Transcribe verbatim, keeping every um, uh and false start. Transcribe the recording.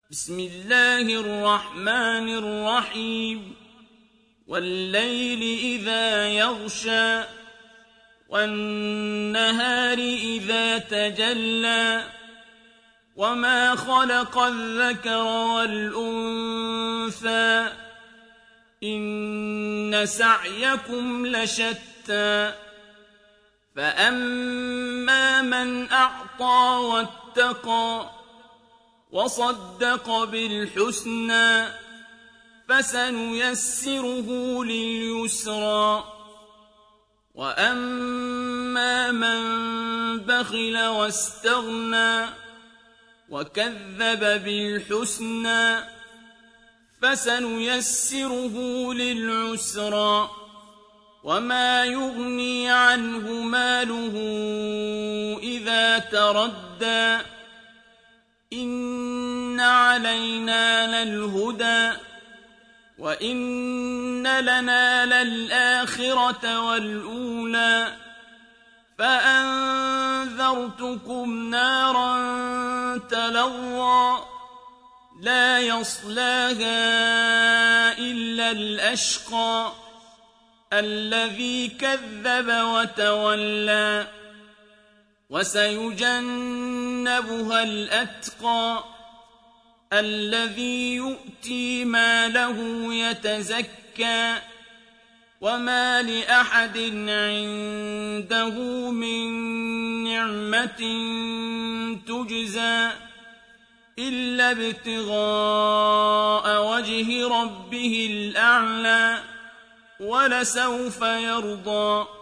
بسم الله الرحمن الرحيم والليل إذا يغشى والنهار إذا تجلى وما خلق الذكر والأنثى إن سعيكم لشتى فأما من أعطى واتقى وصدق بالحسنى فسنيسره لليسرى وأما من بخل واستغنى وكذب بالحسنى فسنيسره للعسرى وما يغني عنه ماله إذا تردى إن علينا للهدى وإن لنا للآخرة والأولى فأنذرتكم نارا تلظى لا يصلاها إلا الأشقى الذي كذب وتولى وسيجنبها الأتقى الذي يؤتي ماله يتزكى وما لأحد عنده من نعمة تجزى إلا ابتغاء وجه ربه الأعلى ولسوف يرضى